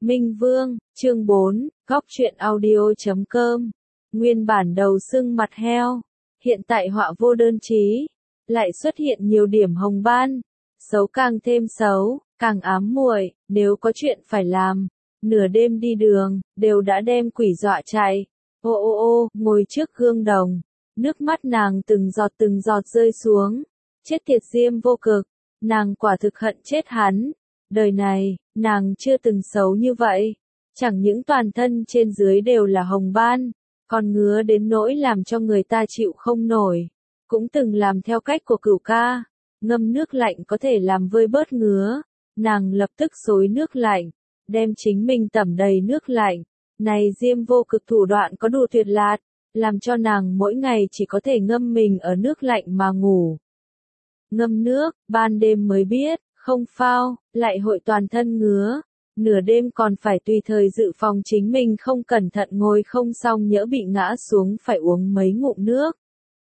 Minh Vương, chương 4, góc truyện audio.com. Nguyên bản đầu sưng mặt heo, hiện tại họa vô đơn chí, lại xuất hiện nhiều điểm hồng ban, xấu càng thêm xấu, càng ám muội, nếu có chuyện phải làm, nửa đêm đi đường, đều đã đem quỷ dọa chạy. Ô ô ô, ngồi trước gương đồng, nước mắt nàng từng giọt rơi xuống, chết tiệt Diêm Vô Cực, nàng quả thực hận chết hắn. Đời này, nàng chưa từng xấu như vậy. Chẳng những toàn thân trên dưới đều là hồng ban, còn ngứa đến nỗi làm cho người ta chịu không nổi. Cũng từng làm theo cách của Cửu ca, ngâm nước lạnh có thể làm vơi bớt ngứa. Nàng lập tức xối nước lạnh, đem chính mình tẩm đầy nước lạnh. Này Diêm Vô Cực thủ đoạn có đủ tuyệt lạt, làm cho nàng mỗi ngày chỉ có thể ngâm mình ở nước lạnh mà ngủ. Ngâm nước, ban đêm mới biết, không phao, lại hội toàn thân ngứa, nửa đêm còn phải tùy thời dự phòng chính mình không cẩn thận ngồi không xong nhỡ bị ngã xuống phải uống mấy ngụm nước.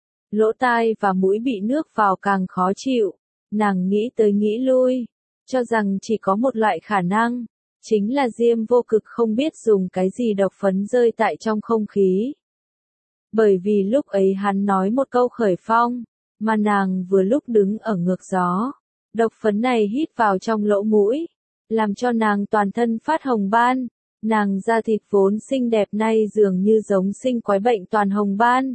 Lỗ tai và mũi bị nước vào càng khó chịu, nàng nghĩ tới nghĩ lui, cho rằng chỉ có một loại khả năng, chính là Diêm Vô Cực không biết dùng cái gì độc phấn rơi tại trong không khí. Bởi vì lúc ấy hắn nói một câu khởi phong, mà nàng vừa lúc đứng ở ngược gió. Độc phấn này hít vào trong lỗ mũi, làm cho nàng toàn thân phát hồng ban, nàng da thịt vốn xinh đẹp nay dường như giống sinh quái bệnh toàn hồng ban.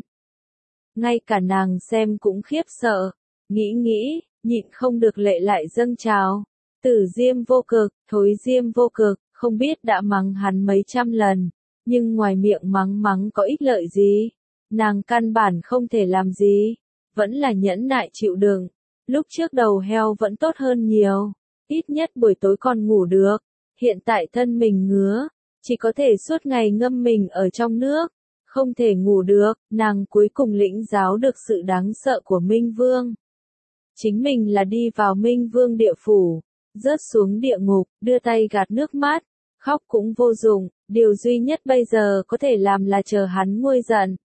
Ngay cả nàng xem cũng khiếp sợ, nghĩ, nhịn không được lệ lại dâng trào. Tử Diêm Vô Cực, thối Diêm Vô Cực, không biết đã mắng hắn mấy trăm lần, nhưng ngoài miệng mắng có ích lợi gì, nàng căn bản không thể làm gì, vẫn là nhẫn nại chịu đựng. Lúc trước đầu heo vẫn tốt hơn nhiều, ít nhất buổi tối còn ngủ được, hiện tại thân mình ngứa, chỉ có thể suốt ngày ngâm mình ở trong nước, không thể ngủ được, nàng cuối cùng lĩnh giáo được sự đáng sợ của Minh Vương. Chính mình là đi vào Minh Vương địa phủ, rớt xuống địa ngục, đưa tay gạt nước mắt, khóc cũng vô dụng, điều duy nhất bây giờ có thể làm là chờ hắn nguôi giận.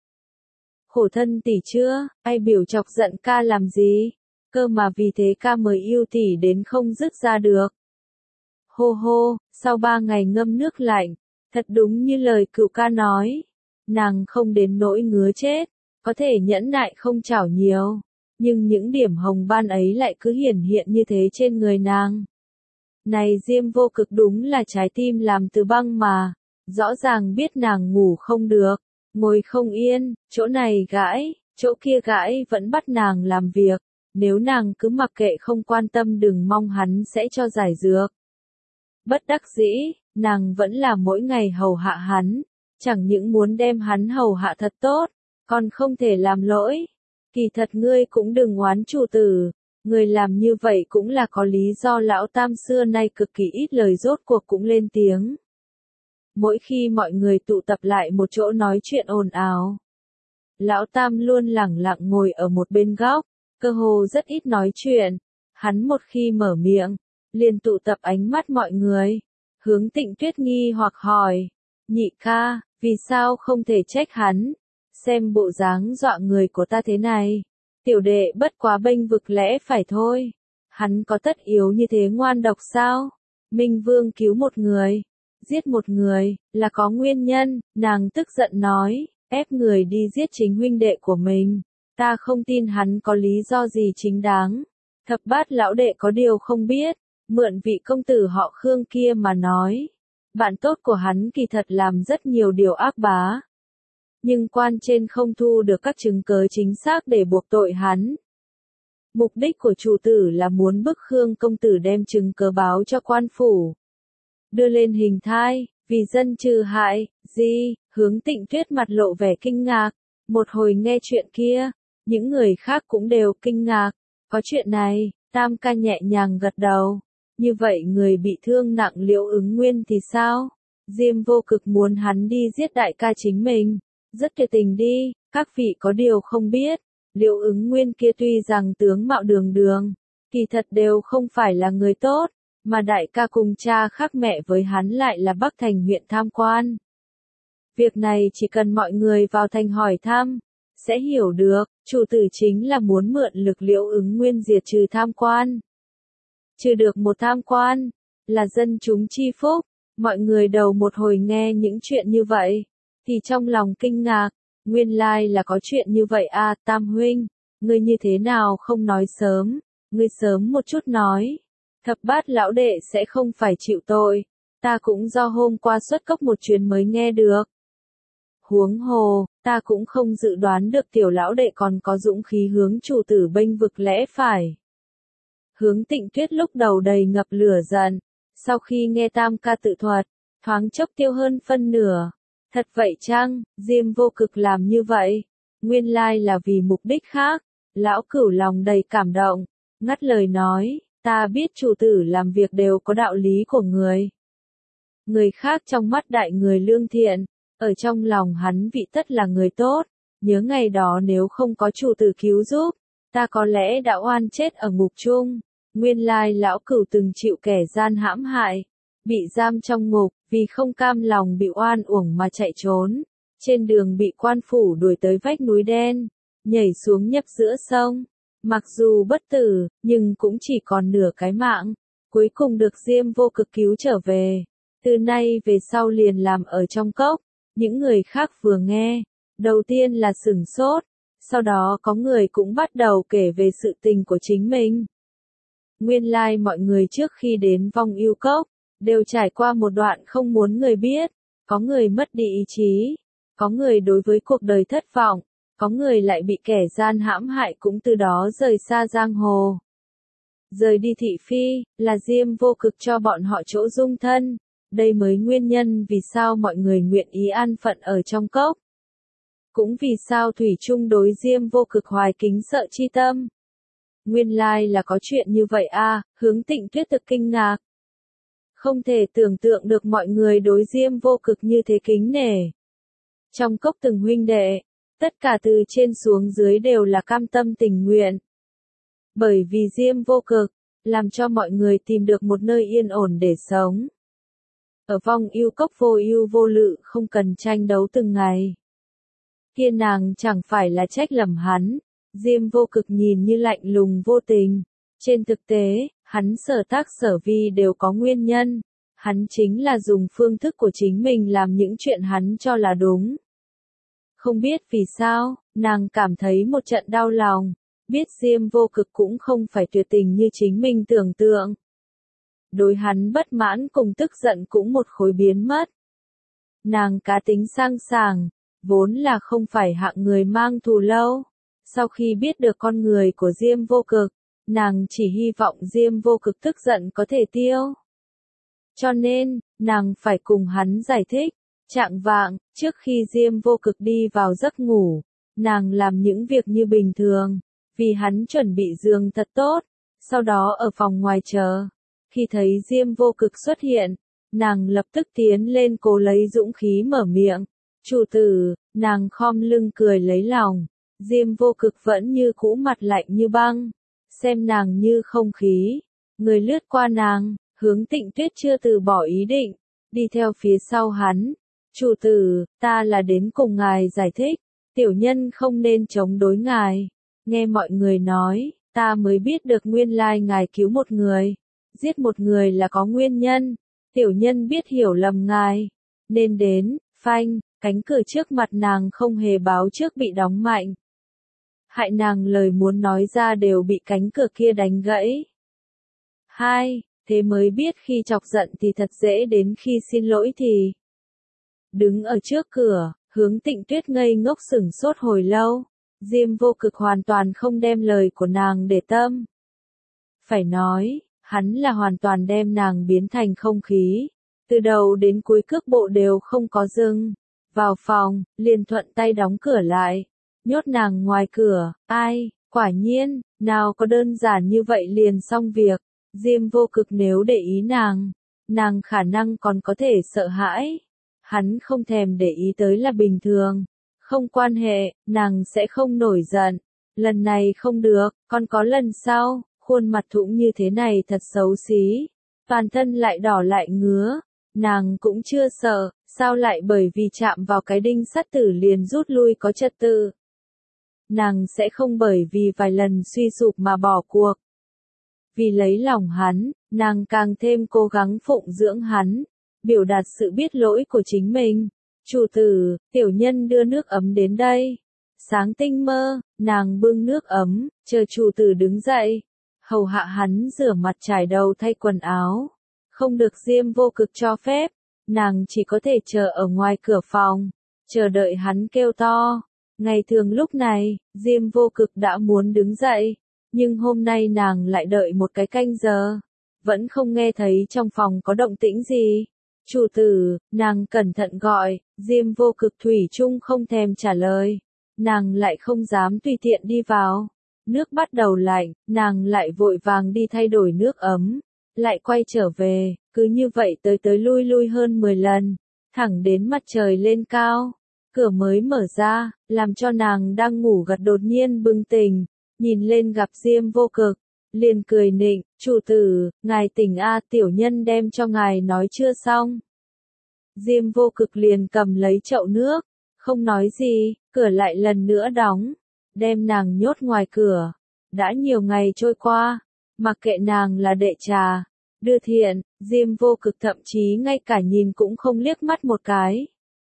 Khổ thân tỷ chưa, ai biểu chọc giận ca làm gì? Cơ mà vì thế ca mới yêu tỷ đến không dứt ra được. Hô hô, sau 3 ngày ngâm nước lạnh, thật đúng như lời Cửu ca nói, nàng không đến nỗi ngứa chết, có thể nhẫn nại không chảo nhiều, nhưng những điểm hồng ban ấy lại cứ hiển hiện như thế trên người nàng. Này Diêm Vô Cực đúng là trái tim làm từ băng mà, rõ ràng biết nàng ngủ không được, ngồi không yên, chỗ này gãi, chỗ kia gãi vẫn bắt nàng làm việc. Nếu nàng cứ mặc kệ không quan tâm đừng mong hắn sẽ cho giải dược. Bất đắc dĩ, nàng vẫn là mỗi ngày hầu hạ hắn, chẳng những muốn đem hắn hầu hạ thật tốt, còn không thể làm lỗi. Kỳ thật ngươi cũng đừng oán chủ tử, người làm như vậy cũng là có lý do lão tam xưa nay cực kỳ ít lời rốt cuộc cũng lên tiếng. Mỗi khi mọi người tụ tập lại một chỗ nói chuyện ồn ào, lão tam luôn lẳng lặng ngồi ở một bên góc. Cơ hồ rất ít nói chuyện, hắn một khi mở miệng, liền tụ tập ánh mắt mọi người, hướng Tịnh Tuyết nghi hoặc hỏi, nhị ca, vì sao không thể trách hắn, xem bộ dáng dọa người của ta thế này, tiểu đệ bất quá bênh vực lẽ phải thôi, hắn có tất yếu như thế ngoan độc sao, Minh Vương cứu một người, giết một người, là có nguyên nhân, nàng tức giận nói, ép người đi giết chính huynh đệ của mình. Ta không tin hắn có lý do gì chính đáng. Thập bát lão đệ có điều không biết, mượn vị công tử họ Khương kia mà nói. Bạn tốt của hắn kỳ thật làm rất nhiều điều ác bá. Nhưng quan trên không thu được các chứng cớ chính xác để buộc tội hắn. Mục đích của chủ tử là muốn bức Khương công tử đem chứng cớ báo cho quan phủ. Đưa lên hình thai, vì dân trừ hại, gì, hướng Tịnh Tuyết mặt lộ vẻ kinh ngạc. Một hồi nghe chuyện kia. Những người khác cũng đều kinh ngạc, có chuyện này, Tam ca nhẹ nhàng gật đầu, như vậy người bị thương nặng Liễu Ứng Nguyên thì sao? Diêm Vô Cực muốn hắn đi giết đại ca chính mình, rất tuyệt tình đi, các vị có điều không biết, Liễu Ứng Nguyên kia tuy rằng tướng mạo đường, kỳ thật đều không phải là người tốt, mà đại ca cùng cha khác mẹ với hắn lại là Bắc Thành huyện tham quan. Việc này chỉ cần mọi người vào thành hỏi thăm, sẽ hiểu được, chủ tử chính là muốn mượn lực Liễu Ứng Nguyên diệt trừ tham quan. Trừ được một tham quan, là dân chúng chi phúc, Mọi người đầu một hồi nghe những chuyện như vậy, thì trong lòng kinh ngạc, nguyên lai là có chuyện như vậy à, Tam huynh, ngươi như thế nào không nói sớm, ngươi sớm một chút nói, thập bát lão đệ sẽ không phải chịu tội, ta cũng do hôm qua xuất cốc một chuyến mới nghe được. Huống hồ, ta cũng không dự đoán được tiểu lão đệ còn có dũng khí hướng chủ tử bênh vực lẽ phải. Hướng Tịnh Tuyết lúc đầu đầy ngập lửa giận, sau khi nghe Tam ca tự thuật, thoáng chốc tiêu hơn phân nửa. Thật vậy chăng, Diêm Vô Cực làm như vậy, nguyên lai là vì mục đích khác. Lão Cửu lòng đầy cảm động, ngắt lời nói, ta biết chủ tử làm việc đều có đạo lý của người. Người khác trong mắt đại người lương thiện, ở trong lòng hắn vị tất là người tốt, nhớ ngày đó nếu không có chủ tử cứu giúp, ta có lẽ đã oan chết ở ngục chung. Nguyên lai lão Cửu từng chịu kẻ gian hãm hại, bị giam trong ngục, vì không cam lòng bị oan uổng mà chạy trốn. Trên đường bị quan phủ đuổi tới vách núi đen, nhảy xuống nhấp giữa sông. Mặc dù bất tử, nhưng cũng chỉ còn nửa cái mạng. Cuối cùng được Diêm Vô Cực cứu trở về. Từ nay về sau liền làm ở trong cốc. Những người khác vừa nghe, đầu tiên là sửng sốt. Sau đó có người cũng bắt đầu kể về sự tình của chính mình. Nguyên lai mọi người trước khi đến Vong Ưu Cốc, đều trải qua một đoạn không muốn người biết. Có người mất đi ý chí, có người đối với cuộc đời thất vọng, có người lại bị kẻ gian hãm hại cũng từ đó rời xa giang hồ. Rời đi thị phi, là Diêm Vô Cực cho bọn họ chỗ dung thân. Đây mới nguyên nhân vì sao mọi người nguyện ý an phận ở trong cốc. Cũng vì sao thủy chung đối Diêm Vô Cực hoài kính sợ chi tâm. Nguyên lai là có chuyện như vậy à, Hướng Tịnh Tuyết thực kinh ngạc. Không thể tưởng tượng được mọi người đối Diêm Vô Cực như thế kính nể. Trong cốc từng huynh đệ, tất cả từ trên xuống dưới đều là cam tâm tình nguyện. Bởi vì Diêm Vô Cực, làm cho mọi người tìm được một nơi yên ổn để sống. Ở Vong Ưu Cốc vô ưu vô lự không cần tranh đấu từng ngày. Kia nàng chẳng phải là trách lầm hắn. Diêm Vô Cực nhìn như lạnh lùng vô tình. Trên thực tế, hắn sở tác sở vi đều có nguyên nhân. Hắn chính là dùng phương thức của chính mình làm những chuyện hắn cho là đúng. Không biết vì sao, nàng cảm thấy một trận đau lòng. Biết Diêm Vô Cực cũng không phải tuyệt tình như chính mình tưởng tượng. Đối hắn bất mãn cùng tức giận cũng một khối biến mất. Nàng cá tính sang sảng, vốn là không phải hạng người mang thù lâu. Sau khi biết được con người của Diêm Vô Cực, nàng chỉ hy vọng Diêm Vô Cực tức giận có thể tiêu. Cho nên, nàng phải cùng hắn giải thích. Chạng vạng, trước khi Diêm Vô Cực đi vào giấc ngủ, nàng làm những việc như bình thường, vì hắn chuẩn bị giường thật tốt, sau đó ở phòng ngoài chờ. Khi thấy Diêm Vô Cực xuất hiện, nàng lập tức tiến lên cố lấy dũng khí mở miệng. Chủ tử, nàng khom lưng cười lấy lòng. Diêm Vô Cực vẫn như cũ mặt lạnh như băng, xem nàng như không khí. Người lướt qua nàng, Hướng Tịnh Tuyết chưa từ bỏ ý định, đi theo phía sau hắn. Chủ tử, ta là đến cùng ngài giải thích, tiểu nhân không nên chống đối ngài. Nghe mọi người nói, ta mới biết được nguyên lai ngài cứu một người, giết một người là có nguyên nhân. Tiểu nhân biết hiểu lầm ngài, nên đến, phanh, cánh cửa trước mặt nàng không hề báo trước bị đóng mạnh. Hại nàng lời muốn nói ra đều bị cánh cửa kia đánh gãy. 2. Thế mới biết khi chọc giận thì thật dễ đến khi xin lỗi thì. Đứng ở trước cửa, Hướng Tịnh Tuyết ngây ngốc sửng sốt hồi lâu. Diêm Vô Cực hoàn toàn không đem lời của nàng để tâm. Phải nói, hắn là hoàn toàn đem nàng biến thành không khí. Từ đầu đến cuối cước bộ đều không có dừng. Vào phòng, liền thuận tay đóng cửa lại. Nhốt nàng ngoài cửa, ai, quả nhiên, nào có đơn giản như vậy liền xong việc. Diêm Vô Cực nếu để ý nàng khả năng còn có thể sợ hãi. Hắn không thèm để ý tới là bình thường. Không quan hệ, nàng sẽ không nổi giận. Lần này không được, còn có lần sau. Khuôn mặt thũng như thế này thật xấu xí. Toàn thân lại đỏ lại ngứa. Nàng cũng chưa sợ, sao lại bởi vì chạm vào cái đinh sắt tử liền rút lui có trật tự. Nàng sẽ không bởi vì vài lần suy sụp mà bỏ cuộc. Vì lấy lòng hắn, nàng càng thêm cố gắng phụng dưỡng hắn. biểu đạt sự biết lỗi của chính mình. Chủ tử, tiểu nhân đưa nước ấm đến đây. Sáng tinh mơ, nàng bưng nước ấm, chờ chủ tử đứng dậy. Hầu hạ hắn rửa mặt chải đầu thay quần áo. Không được Diêm Vô Cực cho phép, nàng chỉ có thể chờ ở ngoài cửa phòng, chờ đợi hắn kêu to. Ngày thường lúc này, Diêm Vô Cực đã muốn đứng dậy, nhưng hôm nay nàng lại đợi một cái canh giờ, vẫn không nghe thấy trong phòng có động tĩnh gì. Chủ tử, nàng cẩn thận gọi, Diêm Vô Cực thủy chung không thèm trả lời. Nàng lại không dám tùy tiện đi vào. Nước bắt đầu lạnh, nàng lại vội vàng đi thay đổi nước ấm, lại quay trở về, cứ như vậy tới tới lui lui hơn 10 lần, thẳng đến mặt trời lên cao. Cửa mới mở ra, làm cho nàng đang ngủ gật đột nhiên bừng tỉnh, nhìn lên gặp Diêm Vô Cực, liền cười nịnh, chủ tử, ngài tỉnh a, tiểu nhân đem cho ngài nói chưa xong. Diêm Vô Cực liền cầm lấy chậu nước, không nói gì, cửa lại lần nữa đóng, đem nàng nhốt ngoài cửa. Đã nhiều ngày trôi qua, mặc kệ nàng là đệ trà, đưa thiện, Diêm Vô Cực thậm chí ngay cả nhìn cũng không liếc mắt một cái.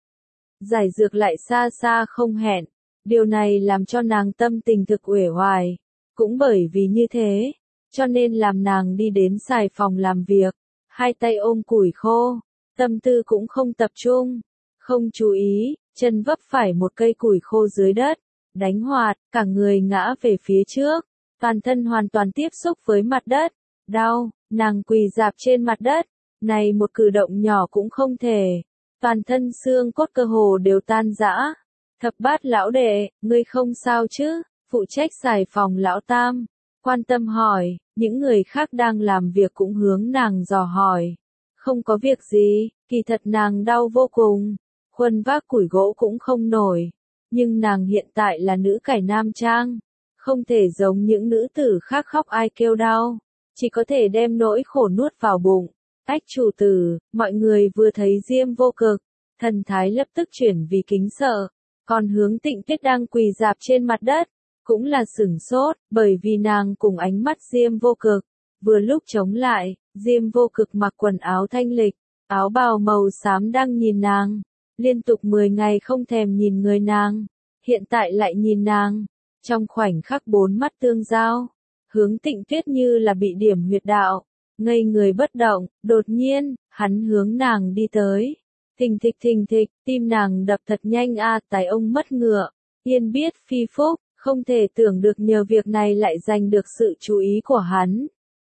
Giải dược lại xa xa không hẹn, điều này làm cho nàng tâm tình thực uể oải. Cũng bởi vì như thế, cho nên làm nàng đi đến xài phòng làm việc, hai tay ôm củi khô, tâm tư cũng không tập trung, không chú ý, chân vấp phải một cây củi khô dưới đất, đánh hoạt, cả người ngã về phía trước, toàn thân hoàn toàn tiếp xúc với mặt đất, đau, nàng quỳ rạp trên mặt đất, này một cử động nhỏ cũng không thể, toàn thân xương cốt cơ hồ đều tan rã. Thập Bát lão đệ, ngươi không sao chứ? Phụ trách xài phòng lão tam, quan tâm hỏi, những người khác đang làm việc cũng hướng nàng dò hỏi. Không có việc gì, kỳ thật nàng đau vô cùng, khuân vác củi gỗ cũng không nổi, nhưng nàng hiện tại là nữ cải nam trang, không thể giống những nữ tử khác khóc ai kêu đau, chỉ có thể đem nỗi khổ nuốt vào bụng. Ách chủ tử, mọi người vừa thấy Diêm Vô Cực, thần thái lập tức chuyển vì kính sợ, còn hướng Tịnh Tuyết đang quỳ rạp trên mặt đất, cũng là sửng sốt, bởi vì nàng cùng ánh mắt Diêm Vô Cực, vừa lúc chống lại, Diêm Vô Cực mặc quần áo thanh lịch, áo bào màu xám đang nhìn nàng, liên tục 10 ngày không thèm nhìn người nàng, hiện tại lại nhìn nàng, trong khoảnh khắc bốn mắt tương giao, hướng Tịnh Tuyết như là bị điểm huyệt đạo, ngây người bất động, đột nhiên, hắn hướng nàng đi tới. Thình thịch, tim nàng đập thật nhanh a, tài ông mất ngựa, yên biết phi phúc, không thể tưởng được nhờ việc này lại giành được sự chú ý của hắn.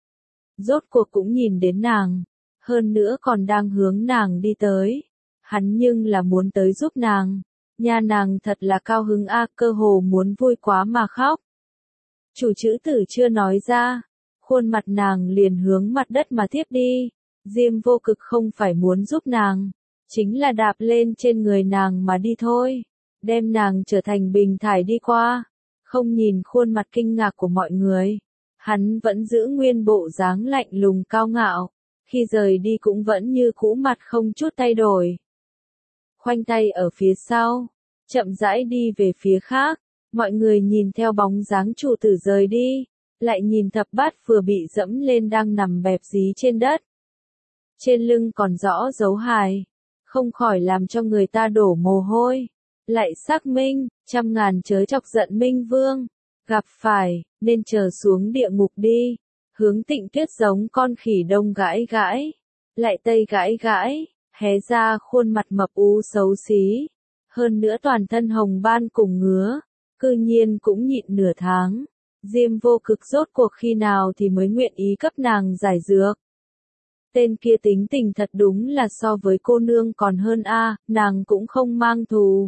Rốt cuộc cũng nhìn đến nàng, hơn nữa còn đang hướng nàng đi tới. Hắn nhưng là muốn tới giúp nàng, nhà nàng thật là cao hứng a, cơ hồ muốn vui quá mà khóc. Chủ chữ tử chưa nói ra, khuôn mặt nàng liền hướng mặt đất mà tiếp đi. Diêm Vô Cực không phải muốn giúp nàng, chính là đạp lên trên người nàng mà đi thôi, đem nàng trở thành bình thải đi qua. Không nhìn khuôn mặt kinh ngạc của mọi người, hắn vẫn giữ nguyên bộ dáng lạnh lùng cao ngạo, khi rời đi cũng vẫn như cũ, mặt không chút thay đổi. Khoanh tay ở phía sau, chậm rãi đi về phía khác, mọi người nhìn theo bóng dáng chủ tử rời đi, lại nhìn Thập Bát vừa bị dẫm lên đang nằm bẹp dí trên đất. Trên lưng còn rõ dấu hài, không khỏi làm cho người ta đổ mồ hôi. Lại xác minh, trăm ngàn chớ chọc giận Minh Vương, gặp phải, nên trở xuống địa ngục đi. Hướng Tịnh Tuyết giống con khỉ đông gãi gãi, lại tây gãi gãi, hé ra khuôn mặt mập ú xấu xí, hơn nữa toàn thân hồng ban cùng ngứa, cư nhiên cũng nhịn nửa tháng. Diêm Vô Cực rốt cuộc khi nào thì mới nguyện ý cấp nàng giải dược. Tên kia tính tình thật đúng là so với cô nương còn hơn a, nàng cũng không mang thù.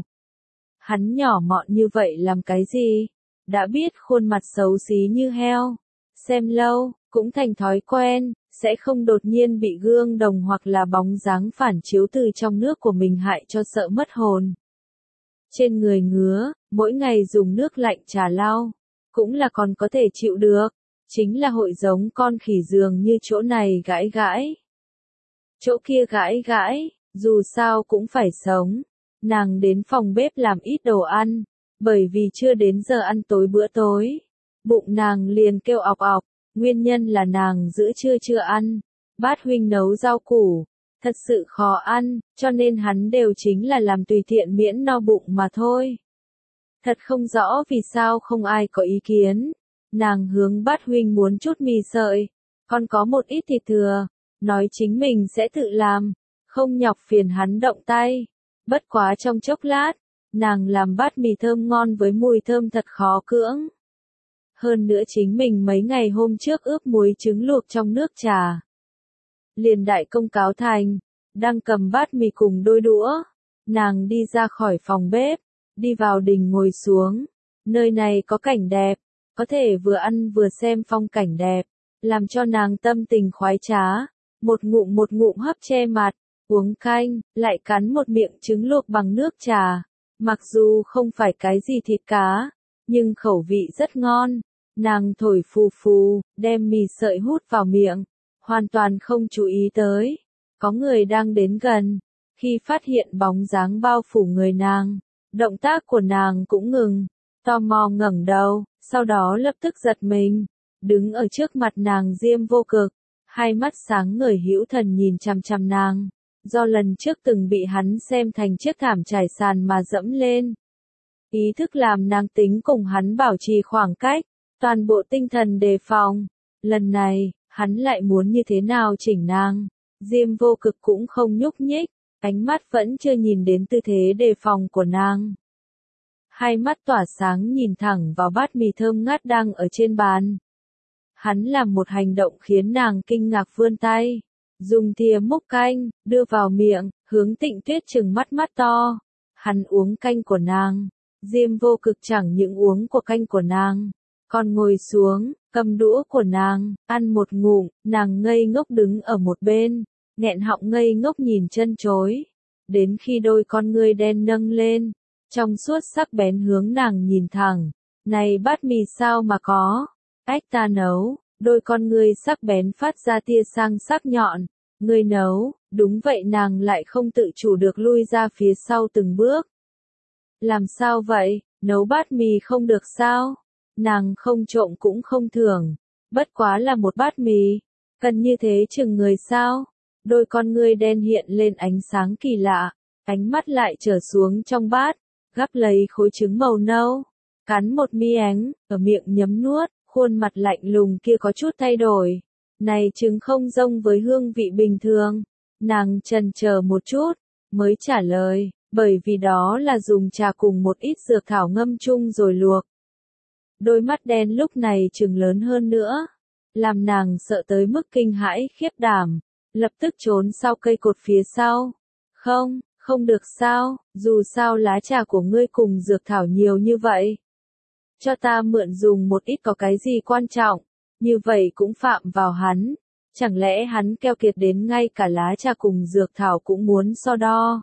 Hắn nhỏ mọn như vậy làm cái gì? Đã biết khuôn mặt xấu xí như heo, xem lâu, cũng thành thói quen, sẽ không đột nhiên bị gương đồng hoặc là bóng dáng phản chiếu từ trong nước của mình hại cho sợ mất hồn. Trên người ngứa, mỗi ngày dùng nước lạnh trà lau, cũng là còn có thể chịu được, chính là hội giống con khỉ dường như chỗ này gãi gãi, chỗ kia gãi gãi, dù sao cũng phải sống. Nàng đến phòng bếp làm ít đồ ăn, bởi vì chưa đến giờ ăn tối bữa tối. Bụng nàng liền kêu ọc ọc, nguyên nhân là nàng giữa trưa chưa ăn. Bát huynh nấu rau củ, thật sự khó ăn, cho nên hắn đều chính là làm tùy tiện miễn no bụng mà thôi. Thật không rõ vì sao không ai có ý kiến. Nàng hướng Bát huynh muốn chút mì sợi, còn có một ít thịt thừa, nói chính mình sẽ tự làm, không nhọc phiền hắn động tay. Bất quá trong chốc lát, nàng làm bát mì thơm ngon với mùi thơm thật khó cưỡng. Hơn nữa chính mình mấy ngày hôm trước ướp muối trứng luộc trong nước trà. Liền đại công cáo thành, đang cầm bát mì cùng đôi đũa, nàng đi ra khỏi phòng bếp, đi vào đình ngồi xuống. Nơi này có cảnh đẹp, có thể vừa ăn vừa xem phong cảnh đẹp, làm cho nàng tâm tình khoái trá, một ngụm hấp che mặt, uống canh, lại cắn một miệng trứng luộc bằng nước trà. Mặc dù không phải cái gì thịt cá, nhưng khẩu vị rất ngon. Nàng thổi phù phù, đem mì sợi hút vào miệng, hoàn toàn không chú ý tới. Có người đang đến gần, khi phát hiện bóng dáng bao phủ người nàng, động tác của nàng cũng ngừng, tò mò ngẩng đầu, sau đó lập tức giật mình, đứng ở trước mặt nàng Diêm Vô Cực, hai mắt sáng ngời hữu thần nhìn chằm chằm nàng, do lần trước từng bị hắn xem thành chiếc thảm trải sàn mà dẫm lên. Ý thức làm nàng tính cùng hắn bảo trì khoảng cách, toàn bộ tinh thần đề phòng. Lần này, hắn lại muốn như thế nào chỉnh nàng. Diêm Vô Cực cũng không nhúc nhích, ánh mắt vẫn chưa nhìn đến tư thế đề phòng của nàng. Hai mắt tỏa sáng nhìn thẳng vào bát mì thơm ngát đang ở trên bàn. Hắn làm một hành động khiến nàng kinh ngạc vươn tay, dùng thìa múc canh, đưa vào miệng, hướng Tịnh Tuyết trừng mắt mắt to. Hắn uống canh của nàng. Diêm Vô Cực chẳng những uống của canh của nàng, còn ngồi xuống, cầm đũa của nàng, ăn một ngụm, nàng ngây ngốc đứng ở một bên, nghẹn họng ngây ngốc nhìn chân chối. Đến khi đôi con ngươi đen nâng lên, trong suốt sắc bén hướng nàng nhìn thẳng. Này bát mì sao mà có? Ách ta nấu. Đôi con ngươi sắc bén phát ra tia sang sắc nhọn. Ngươi nấu, đúng vậy nàng lại không tự chủ được lui ra phía sau từng bước. Làm sao vậy, nấu bát mì không được sao? Nàng không trộm cũng không thưởng, bất quá là một bát mì, cần như thế chừng người sao? Đôi con ngươi đen hiện lên ánh sáng kỳ lạ, ánh mắt lại trở xuống trong bát, gắp lấy khối trứng màu nâu, cắn một miếng, ở miệng nhấm nuốt, khuôn mặt lạnh lùng kia có chút thay đổi. Này trứng không giống với hương vị bình thường. Nàng chần chờ một chút, mới trả lời, bởi vì đó là dùng trà cùng một ít dược thảo ngâm chung rồi luộc. Đôi mắt đen lúc này trừng lớn hơn nữa, làm nàng sợ tới mức kinh hãi khiếp đảm, lập tức trốn sau cây cột phía sau. Không được sao, dù sao lá trà của ngươi cùng dược thảo nhiều như vậy. Cho ta mượn dùng một ít có cái gì quan trọng, như vậy cũng phạm vào hắn. Chẳng lẽ hắn keo kiệt đến ngay cả lá trà cùng dược thảo cũng muốn so đo.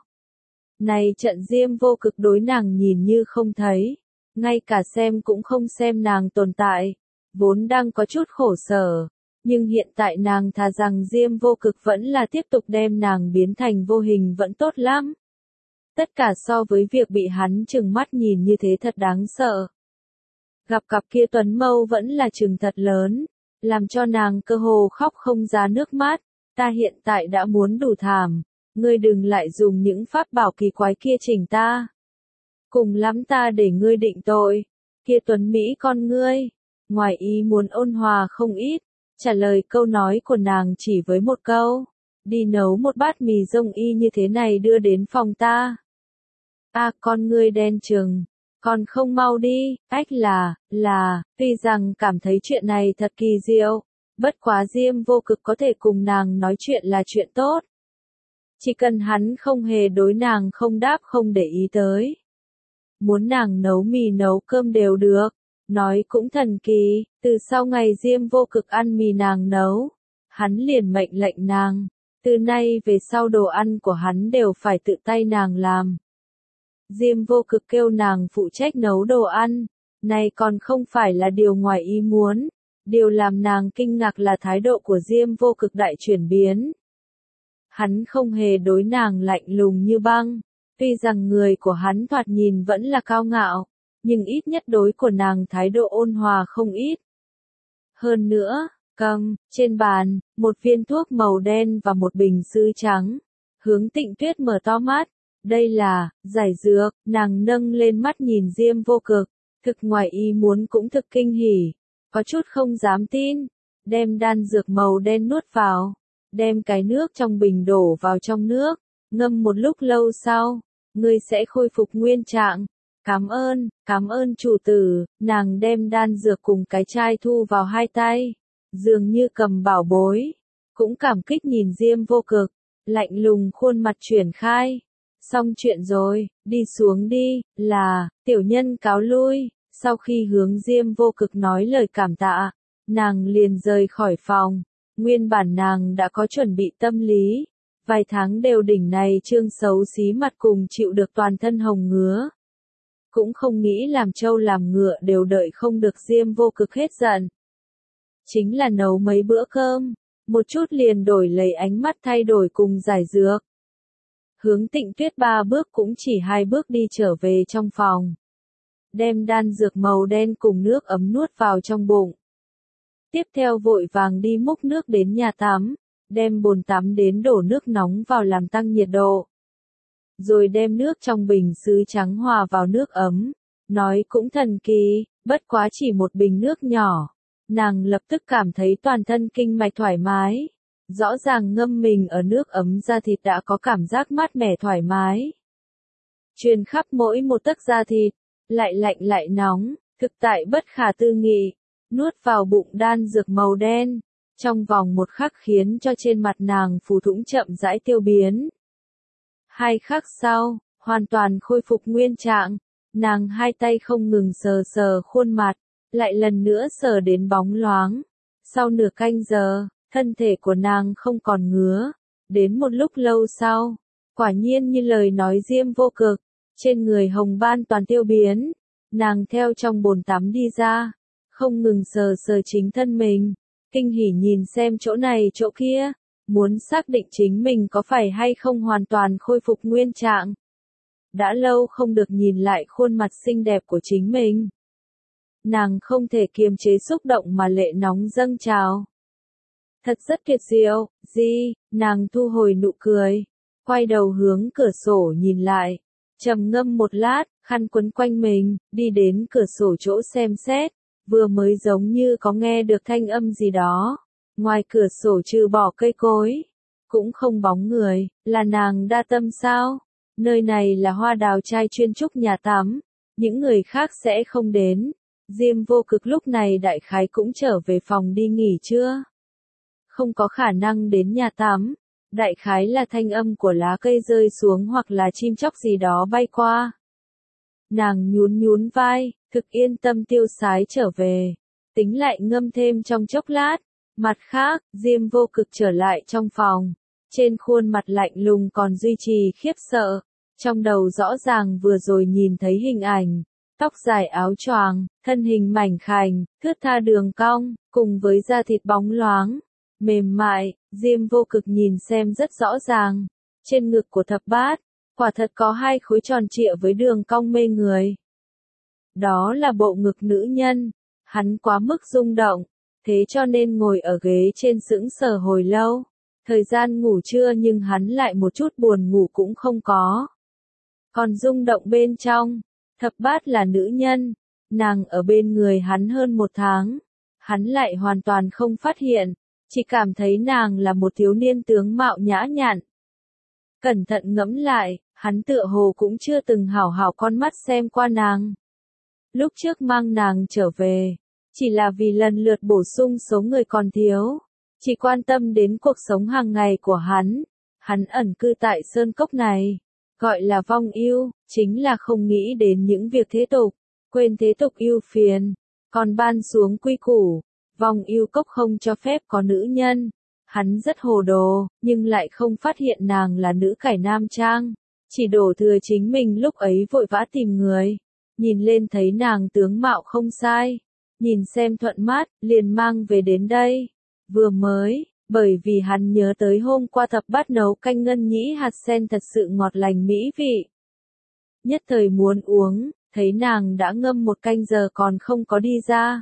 Này trận Diêm Vô Cực đối nàng nhìn như không thấy, ngay cả xem cũng không xem nàng tồn tại, vốn đang có chút khổ sở, nhưng hiện tại nàng thà rằng Diêm Vô Cực vẫn là tiếp tục đem nàng biến thành vô hình vẫn tốt lắm. Tất cả so với việc bị hắn trừng mắt nhìn như thế thật đáng sợ. Gặp cặp kia tuấn mâu vẫn là trừng thật lớn, làm cho nàng cơ hồ khóc không ra nước mắt. Ta hiện tại đã muốn đủ thảm, ngươi đừng lại dùng những pháp bảo kỳ quái kia chỉnh ta. Cùng lắm ta để ngươi định tội. Kia tuấn Mỹ con ngươi, ngoài ý muốn ôn hòa không ít, trả lời câu nói của nàng chỉ với một câu. Đi nấu một bát mì rông y như thế này đưa đến phòng ta. Con ngươi đen trừng, còn không mau đi, ách tuy rằng cảm thấy chuyện này thật kỳ diệu, bất quá Diêm Vô Cực có thể cùng nàng nói chuyện là chuyện tốt. Chỉ cần hắn không hề đối nàng không đáp không để ý tới. Muốn nàng nấu mì nấu cơm đều được, nói cũng thần kỳ, từ sau ngày Diêm Vô Cực ăn mì nàng nấu, hắn liền mệnh lệnh nàng, từ nay về sau đồ ăn của hắn đều phải tự tay nàng làm. Diêm Vô Cực kêu nàng phụ trách nấu đồ ăn, này còn không phải là điều ngoài ý muốn, điều làm nàng kinh ngạc là thái độ của Diêm Vô Cực đại chuyển biến. Hắn không hề đối nàng lạnh lùng như băng, tuy rằng người của hắn thoạt nhìn vẫn là cao ngạo, nhưng ít nhất đối của nàng thái độ ôn hòa không ít. Hơn nữa, trên bàn, một viên thuốc màu đen và một bình sứ trắng. Hướng Tịnh Tuyết mở to mắt, đây là, giải dược, nàng nâng lên mắt nhìn Diêm Vô Cực, thực ngoài ý muốn cũng thực kinh hỉ, có chút không dám tin, đem đan dược màu đen nuốt vào, đem cái nước trong bình đổ vào trong nước, ngâm một lúc lâu sau, ngươi sẽ khôi phục nguyên trạng. Cảm ơn chủ tử, nàng đem đan dược cùng cái chai thu vào hai tay, dường như cầm bảo bối, cũng cảm kích nhìn Diêm Vô Cực, lạnh lùng khuôn mặt chuyển khai. Xong chuyện rồi, đi xuống đi, tiểu nhân cáo lui, sau khi hướng Diêm Vô Cực nói lời cảm tạ, nàng liền rời khỏi phòng, nguyên bản nàng đã có chuẩn bị tâm lý, vài tháng đều đỉnh này trương xấu xí mặt cùng chịu được toàn thân hồng ngứa. Cũng không nghĩ làm trâu làm ngựa đều đợi không được Diêm Vô Cực hết giận. Chính là nấu mấy bữa cơm, một chút liền đổi lấy ánh mắt thay đổi cùng giải dược. Hướng Tịnh Tuyết 3 bước cũng chỉ 2 bước đi trở về trong phòng. Đem đan dược màu đen cùng nước ấm nuốt vào trong bụng. Tiếp theo vội vàng đi múc nước đến nhà tắm, đem bồn tắm đến đổ nước nóng vào làm tăng nhiệt độ. Rồi đem nước trong bình sứ trắng hòa vào nước ấm, nói cũng thần kỳ, bất quá chỉ một bình nước nhỏ. Nàng lập tức cảm thấy toàn thân kinh mạch thoải mái. Rõ ràng ngâm mình ở nước ấm da thịt đã có cảm giác mát mẻ thoải mái. Truyền khắp mỗi một tấc da thịt, lại lạnh lại nóng, thực tại bất khả tư nghị. Nuốt vào bụng đan dược màu đen, trong vòng 1 khắc khiến cho trên mặt nàng phù thủng chậm rãi tiêu biến. 2 khắc sau, hoàn toàn khôi phục nguyên trạng, nàng hai tay không ngừng sờ sờ khuôn mặt, lại lần nữa sờ đến bóng loáng. Sau nửa canh giờ, thân thể của nàng không còn ngứa. Đến một lúc lâu sau, quả nhiên như lời nói Diêm Vô Cực, trên người hồng ban toàn tiêu biến. Nàng theo trong bồn tắm đi ra, không ngừng sờ sờ chính thân mình, kinh hỉ nhìn xem chỗ này chỗ kia, muốn xác định chính mình có phải hay không hoàn toàn khôi phục nguyên trạng. Đã lâu không được nhìn lại khuôn mặt xinh đẹp của chính mình. Nàng không thể kiềm chế xúc động mà lệ nóng dâng trào. Thật rất tuyệt diệu, nàng thu hồi nụ cười, quay đầu hướng cửa sổ nhìn lại, trầm ngâm một lát, khăn quấn quanh mình, đi đến cửa sổ chỗ xem xét, vừa mới giống như có nghe được thanh âm gì đó. Ngoài cửa sổ trừ bỏ cây cối, cũng không bóng người, là nàng đa tâm sao? Nơi này là Hoa Đào trai chuyên trúc nhà tắm, những người khác sẽ không đến. Diêm Vô Cực lúc này đại khái cũng trở về phòng đi nghỉ trưa. Không có khả năng đến nhà tắm, đại khái là thanh âm của lá cây rơi xuống hoặc là chim chóc gì đó bay qua. Nàng nhún vai, thực yên tâm tiêu sái trở về, tính lại ngâm thêm trong chốc lát. Mặt khác, Diêm Vô Cực trở lại trong phòng, trên khuôn mặt lạnh lùng còn duy trì khiếp sợ, trong đầu rõ ràng vừa rồi nhìn thấy hình ảnh, tóc dài áo choàng, thân hình mảnh khảnh, thướt tha đường cong, cùng với da thịt bóng loáng, mềm mại, Diêm Vô Cực nhìn xem rất rõ ràng, trên ngực của Thập Bát, quả thật có 2 khối tròn trịa với đường cong mê người. Đó là bộ ngực nữ nhân, hắn quá mức rung động. Thế cho nên ngồi ở ghế trên sững sờ hồi lâu. Thời gian ngủ trưa nhưng hắn lại một chút buồn ngủ cũng không có. Còn rung động bên trong, Thập Bát là nữ nhân, nàng ở bên người hắn hơn 1 tháng. Hắn lại hoàn toàn không phát hiện, chỉ cảm thấy nàng là một thiếu niên tướng mạo nhã nhặn. Cẩn thận ngẫm lại, hắn tựa hồ cũng chưa từng hảo hảo con mắt xem qua nàng. Lúc trước mang nàng trở về, chỉ là vì lần lượt bổ sung số người còn thiếu, chỉ quan tâm đến cuộc sống hàng ngày của hắn. Hắn ẩn cư tại sơn cốc này, gọi là vong ưu, chính là không nghĩ đến những việc thế tục, quên thế tục ưu phiền, còn ban xuống quy củ, vong ưu cốc không cho phép có nữ nhân. Hắn rất hồ đồ, nhưng lại không phát hiện nàng là nữ cải nam trang, chỉ đổ thừa chính mình lúc ấy vội vã tìm người, nhìn lên thấy nàng tướng mạo không sai. Nhìn xem thuận mắt, liền mang về đến đây. Vừa mới, bởi vì hắn nhớ tới hôm qua Thập Bát nấu canh ngân nhĩ hạt sen thật sự ngọt lành mỹ vị. Nhất thời muốn uống, thấy nàng đã ngâm 1 canh giờ còn không có đi ra.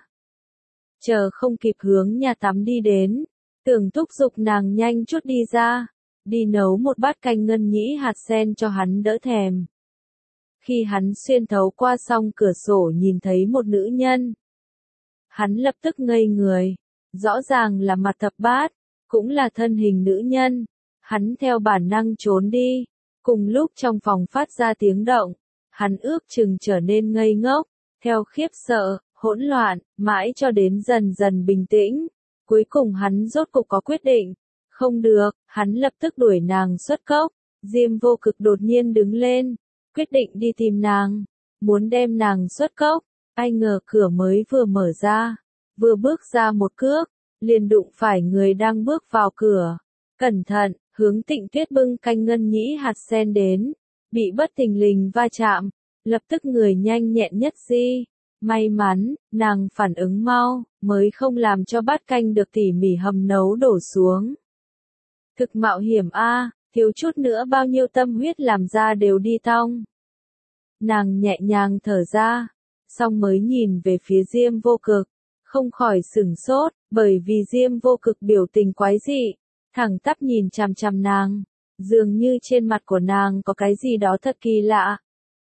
Chờ không kịp hướng nhà tắm đi đến, tưởng thúc giục nàng nhanh chút đi ra. đi nấu một bát canh ngân nhĩ hạt sen cho hắn đỡ thèm. Khi hắn xuyên thấu qua song cửa sổ nhìn thấy một nữ nhân, hắn lập tức ngây người, rõ ràng là mặt thập bát, cũng là thân hình nữ nhân, hắn theo bản năng trốn đi, cùng lúc trong phòng phát ra tiếng động, hắn ước chừng trở nên ngây ngốc, theo khiếp sợ, hỗn loạn, mãi cho đến dần dần bình tĩnh, cuối cùng hắn rốt cục có quyết định, không được, hắn lập tức đuổi nàng xuất cốc, Diêm Vô Cực đột nhiên đứng lên, quyết định đi tìm nàng, muốn đem nàng xuất cốc, ai ngờ cửa mới vừa mở ra, vừa bước ra một cước, liền đụng phải người đang bước vào cửa, cẩn thận, Hướng Tịnh Tuyết bưng canh ngân nhĩ hạt sen đến, bị bất thình lình va chạm, lập tức người nhanh nhẹn nhất di. May mắn, nàng phản ứng mau, mới không làm cho bát canh được tỉ mỉ hầm nấu đổ xuống. Thực mạo hiểm a, thiếu chút nữa bao nhiêu tâm huyết làm ra đều đi tong. Nàng nhẹ nhàng thở ra, xong mới nhìn về phía Diêm Vô Cực, không khỏi sửng sốt, bởi vì Diêm Vô Cực biểu tình quái dị, thẳng tắp nhìn chằm chằm nàng, dường như trên mặt của nàng có cái gì đó thật kỳ lạ.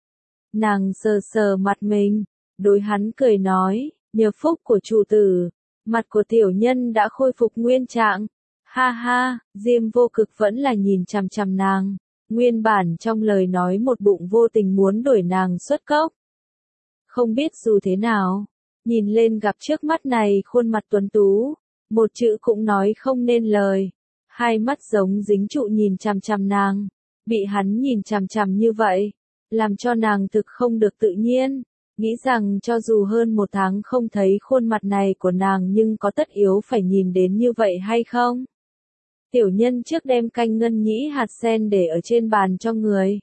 Nàng sờ sờ mặt mình, đối hắn cười nói, nhờ phúc của chủ tử, mặt của tiểu nhân đã khôi phục nguyên trạng. Ha ha, Diêm Vô Cực vẫn là nhìn chằm chằm nàng, nguyên bản trong lời nói một bụng vô tình muốn đuổi nàng xuất cốc. Không biết dù thế nào, nhìn lên gặp trước mắt này khuôn mặt tuấn tú, một chữ cũng nói không nên lời, hai mắt giống dính trụ nhìn chằm chằm nàng, bị hắn nhìn chằm chằm như vậy, làm cho nàng thực không được tự nhiên. Nghĩ rằng cho dù hơn một tháng không thấy khuôn mặt này của nàng nhưng có tất yếu phải nhìn đến như vậy hay không? Tiểu nhân trước đem canh ngân nhĩ hạt sen để ở trên bàn cho người.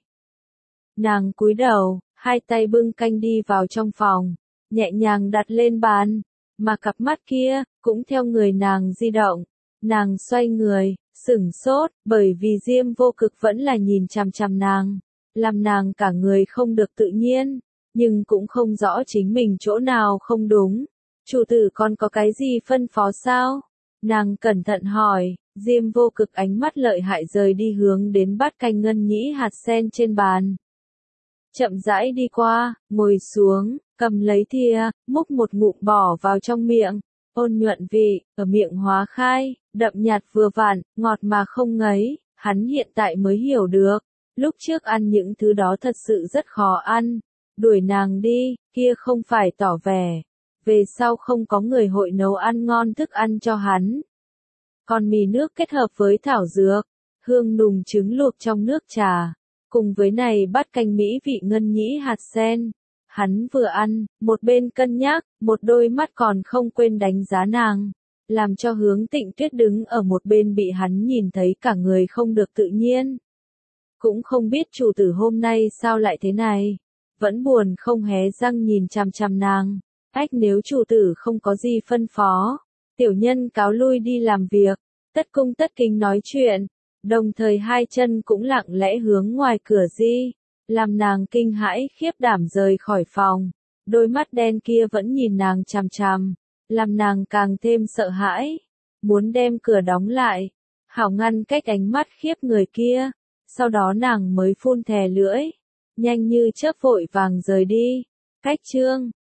Nàng cúi đầu, hai tay bưng canh đi vào trong phòng, nhẹ nhàng đặt lên bàn, mà cặp mắt kia, cũng theo người nàng di động. Nàng xoay người, sửng sốt, bởi vì Diêm Vô Cực vẫn là nhìn chằm chằm nàng, làm nàng cả người không được tự nhiên. Nhưng cũng không rõ chính mình chỗ nào không đúng. Chủ tử còn có cái gì phân phó sao? Nàng cẩn thận hỏi, Diêm Vô Cực ánh mắt lợi hại rời đi hướng đến bát canh ngân nhĩ hạt sen trên bàn. Chậm rãi đi qua, ngồi xuống, cầm lấy thìa, múc một ngụm bỏ vào trong miệng, ôn nhuận vị, ở miệng hóa khai, đậm nhạt vừa vặn, ngọt mà không ngấy, hắn hiện tại mới hiểu được, lúc trước ăn những thứ đó thật sự rất khó ăn. Đuổi nàng đi, kia không phải tỏ vẻ, về sau không có người hội nấu ăn ngon thức ăn cho hắn. Còn mì nước kết hợp với thảo dược, hương nùng trứng luộc trong nước trà, cùng với này bát canh mỹ vị ngân nhĩ hạt sen. Hắn vừa ăn, một bên cân nhắc, một đôi mắt còn không quên đánh giá nàng, làm cho Hướng Tịnh Tuyết đứng ở một bên bị hắn nhìn thấy cả người không được tự nhiên. Cũng không biết chủ tử hôm nay sao lại thế này. Vẫn buồn không hé răng nhìn chằm chằm nàng. Ách, nếu chủ tử không có gì phân phó, tiểu nhân cáo lui đi làm việc. Tất cung tất kính nói chuyện, đồng thời hai chân cũng lặng lẽ hướng ngoài cửa di, làm nàng kinh hãi khiếp đảm rời khỏi phòng. Đôi mắt đen kia vẫn nhìn nàng chằm chằm, làm nàng càng thêm sợ hãi, muốn đem cửa đóng lại, hảo ngăn cách ánh mắt khiếp người kia. Sau đó nàng mới phun thè lưỡi, nhanh như chớp vội vàng rời đi. Cách chương